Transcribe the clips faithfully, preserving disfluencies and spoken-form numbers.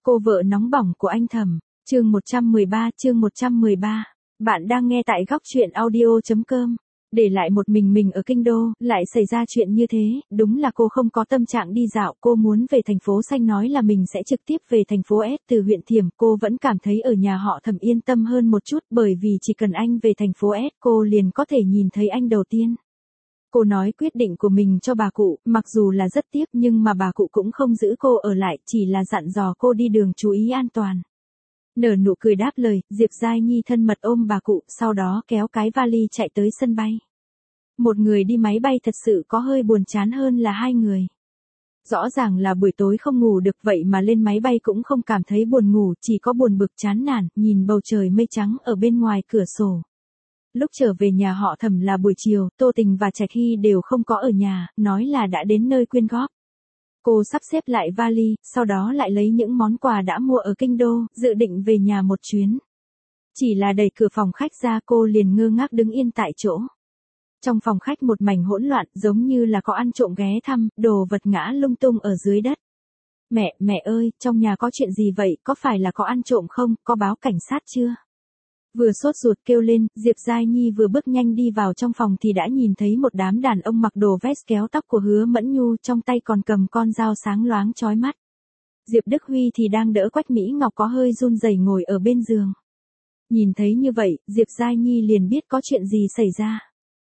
Cô vợ nóng bỏng của anh Thẩm, chương một trăm mười ba, chương một trăm mười ba. Bạn đang nghe tại góc truyện audio.com. Để lại một mình mình ở kinh đô, lại xảy ra chuyện như thế, đúng là cô không có tâm trạng đi dạo, cô muốn về thành phố xanh, nói là mình sẽ trực tiếp về thành phố S từ huyện Thiểm, cô vẫn cảm thấy ở nhà họ Thẩm yên tâm hơn một chút, bởi vì chỉ cần anh về thành phố S, cô liền có thể nhìn thấy anh đầu tiên. Cô nói quyết định của mình cho bà cụ, mặc dù là rất tiếc nhưng mà bà cụ cũng không giữ cô ở lại, chỉ là dặn dò cô đi đường chú ý an toàn. Nở nụ cười đáp lời, Diệp Giai Nhi thân mật ôm bà cụ, sau đó kéo cái vali chạy tới sân bay. Một người đi máy bay thật sự có hơi buồn chán hơn là hai người. Rõ ràng là buổi tối không ngủ được, vậy mà lên máy bay cũng không cảm thấy buồn ngủ, chỉ có buồn bực chán nản, nhìn bầu trời mây trắng ở bên ngoài cửa sổ. Lúc trở về nhà họ Thẩm là buổi chiều, Tô Tình và Trạch Hy đều không có ở nhà, nói là đã đến nơi quyên góp. Cô sắp xếp lại vali, sau đó lại lấy những món quà đã mua ở kinh đô, dự định về nhà một chuyến. Chỉ là đẩy cửa phòng khách ra cô liền ngơ ngác đứng yên tại chỗ. Trong phòng khách một mảnh hỗn loạn, giống như là có ăn trộm ghé thăm, đồ vật ngã lung tung ở dưới đất. Mẹ, mẹ ơi, trong nhà có chuyện gì vậy, có phải là có ăn trộm không, có báo cảnh sát chưa? Vừa sốt ruột kêu lên, Diệp Giai Nhi vừa bước nhanh đi vào trong phòng thì đã nhìn thấy một đám đàn ông mặc đồ vest kéo tóc của Hứa Mẫn Nhu, trong tay còn cầm con dao sáng loáng chói mắt. Diệp Đức Huy thì đang đỡ Quách Mỹ Ngọc có hơi run rẩy ngồi ở bên giường. Nhìn thấy như vậy, Diệp Giai Nhi liền biết có chuyện gì xảy ra.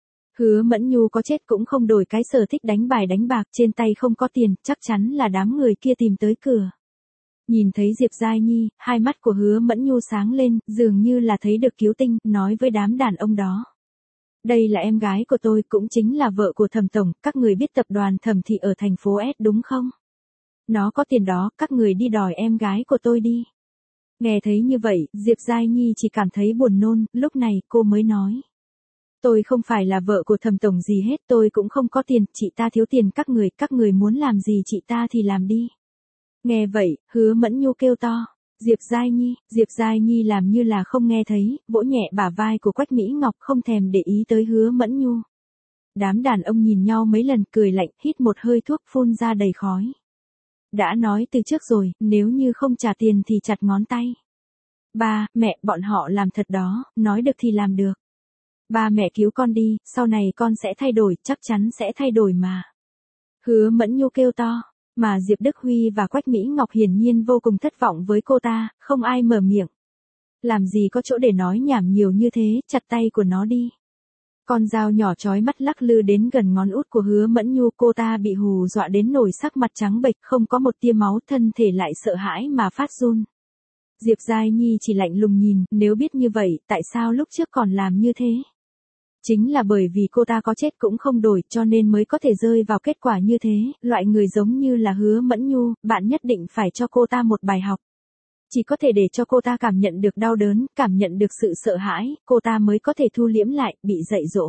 Hứa Mẫn Nhu có chết cũng không đổi cái sở thích đánh bài đánh bạc, trên tay không có tiền, chắc chắn là đám người kia tìm tới cửa. Nhìn thấy Diệp Giai Nhi, hai mắt của Hứa Mẫn Nhu sáng lên, dường như là thấy được cứu tinh, nói với đám đàn ông đó. Đây là em gái của tôi, cũng chính là vợ của Thẩm tổng, các người biết tập đoàn Thẩm Thị ở thành phố S đúng không? Nó có tiền đó, các người đi đòi em gái của tôi đi. Nghe thấy như vậy, Diệp Giai Nhi chỉ cảm thấy buồn nôn, lúc này cô mới nói. Tôi không phải là vợ của Thẩm tổng gì hết, tôi cũng không có tiền, chị ta thiếu tiền, các người, các người muốn làm gì chị ta thì làm đi. Nghe vậy, Hứa Mẫn Nhu kêu to, Diệp Giai Nhi, Diệp Giai Nhi làm như là không nghe thấy, vỗ nhẹ bả vai của Quách Mỹ Ngọc, không thèm để ý tới Hứa Mẫn Nhu. Đám đàn ông nhìn nhau mấy lần, cười lạnh, hít một hơi thuốc phun ra đầy khói. Đã nói từ trước rồi, nếu như không trả tiền thì chặt ngón tay. Ba, mẹ, bọn họ làm thật đó, nói được thì làm được. Ba mẹ cứu con đi, sau này con sẽ thay đổi, chắc chắn sẽ thay đổi mà. Hứa Mẫn Nhu kêu to. Mà Diệp Đức Huy và Quách Mỹ Ngọc hiển nhiên vô cùng thất vọng với cô ta, không ai mở miệng. Làm gì có chỗ để nói nhảm nhiều như thế, chặt tay của nó đi. Con dao nhỏ chói mắt lắc lư đến gần ngón út của Hứa Mẫn Nhu, cô ta bị hù dọa đến nổi sắc mặt trắng bệch, không có một tia máu, thân thể lại sợ hãi mà phát run. Diệp Giai Nhi chỉ lạnh lùng nhìn, nếu biết như vậy, tại sao lúc trước còn làm như thế? Chính là bởi vì cô ta có chết cũng không đổi, cho nên mới có thể rơi vào kết quả như thế, loại người giống như là Hứa Mẫn Nhu, bạn nhất định phải cho cô ta một bài học. Chỉ có thể để cho cô ta cảm nhận được đau đớn, cảm nhận được sự sợ hãi, cô ta mới có thể thu liễm lại, bị dạy dỗ.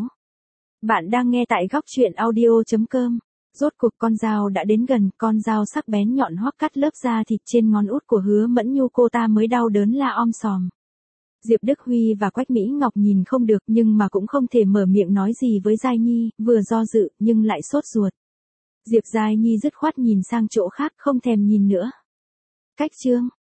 Bạn đang nghe tại góc truyện audio.com. Rốt cuộc con dao đã đến gần, con dao sắc bén nhọn hoắt cắt lớp da thịt trên ngón út của Hứa Mẫn Nhu, cô ta mới đau đớn la om sòm. Diệp Đức Huy và Quách Mỹ Ngọc nhìn không được nhưng mà cũng không thể mở miệng nói gì với Giai Nhi, vừa do dự nhưng lại sốt ruột. Diệp Giai Nhi dứt khoát nhìn sang chỗ khác, không thèm nhìn nữa. Cách chương